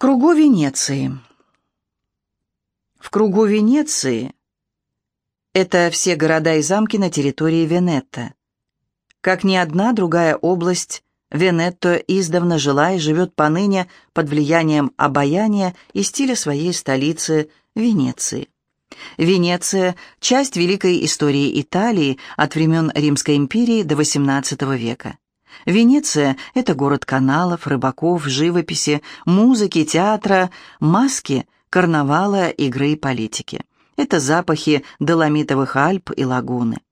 кругу Венеции. В кругу Венеции это все города и замки на территории Венето. Как ни одна другая область, Венето издавна жила и живет поныне под влиянием обаяния и стиля своей столицы Венеции. Венеция – часть великой истории Италии от времен Римской империи до XVIII века. Венеция – это город каналов, рыбаков, живописи, музыки, театра, маски, карнавала, игры и политики. Это запахи Доломитовых Альп и лагуны.